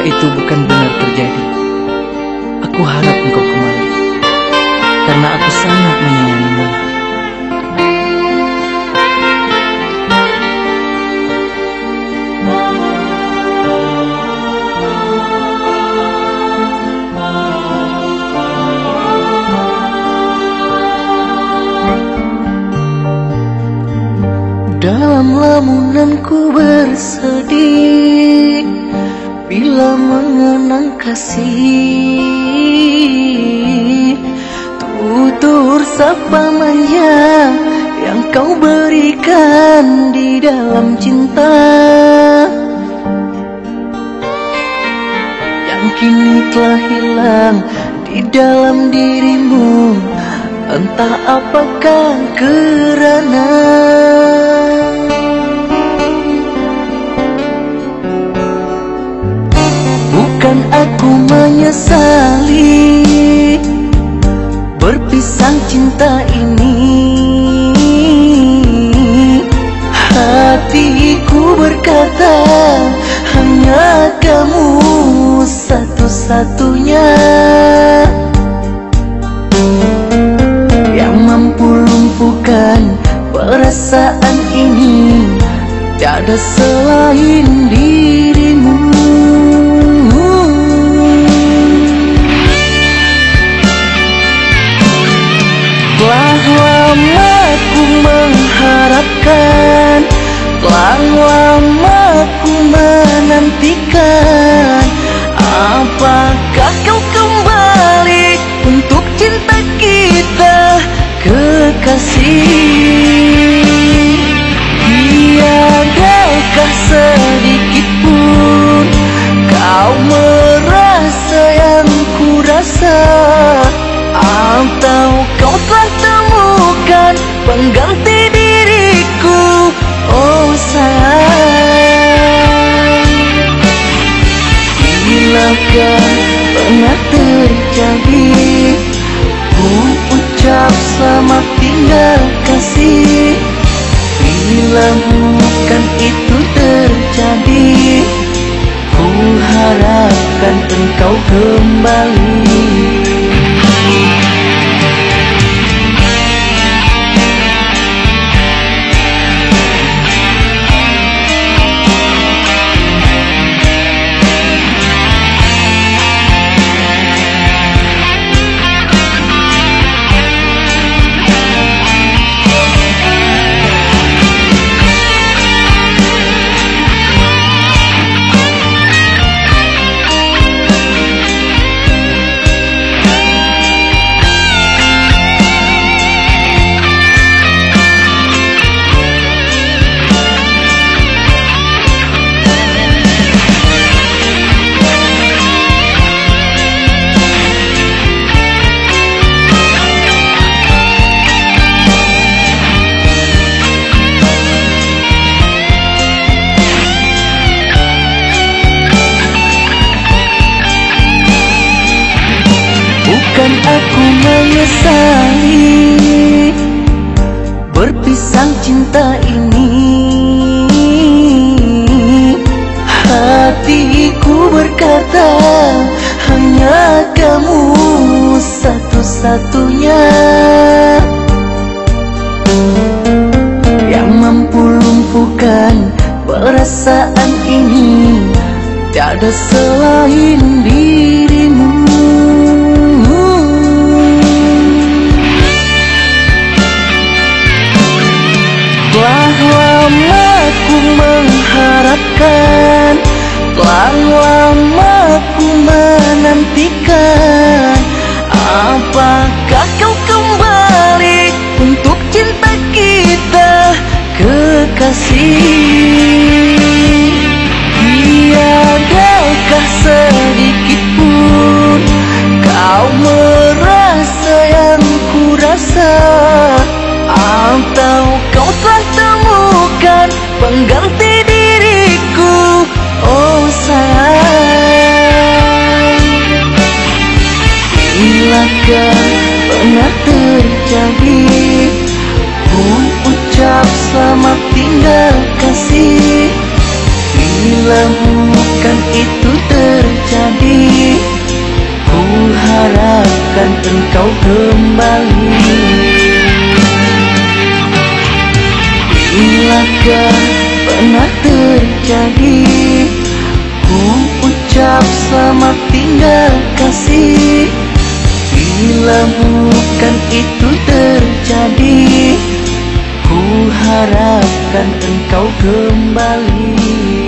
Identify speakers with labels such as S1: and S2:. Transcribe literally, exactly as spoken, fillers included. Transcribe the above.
S1: Jika itu bukan benar terjadi, aku harap engkau kembali, karena aku sangat menyayangimu. Dalam lamunanku bersedih bila mengenang kasih, tutur sapa manja yang kau berikan di dalam cinta, yang kini telah hilang di dalam dirimu. Entah apakah kerana bukan aku menyesali berpisah cinta ini. Hatiku berkata hanya kamu satu-satunya yang mampu lumpuhkan perasaan ini. Tiada selain dirimu. Telah lama ku mengharapkan, telah lama ku menantikan. Apakah kau kembali untuk cinta kita, kekasih? Tiadakah sedikit pun kau merasa yang ku rasa? Atau kau telah temukan pengganti diriku, oh sayang? Bilakah pernah terjadi ku ucap selamat tinggal kasih? Bila bukan itu terjadi, ku harapkan engkau kembali. Bukan aku menyesali berpisah cinta ini. Hatiku berkata hanya kamu satu-satunya yang mampu lumpuhkan perasaan ini. Tiada selain dirimu. Telah lama ku mengharapkan, telah lama ku menantikan. Apakah kau kembali untuk cinta kita, kekasih? Tiadakah sedikit pun kau merasa yang ku rasa? Atau kau telah temukan pengganti diriku, oh sayang? Bilakah pernah terjadi ku ucap selamat tinggal kasih? Bila bukan itu terjadi, harapkan engkau kembali. Bilakah pernah terjadi ku ucap selamat tinggal kasih, bila bukan itu terjadi, ku harapkan engkau kembali.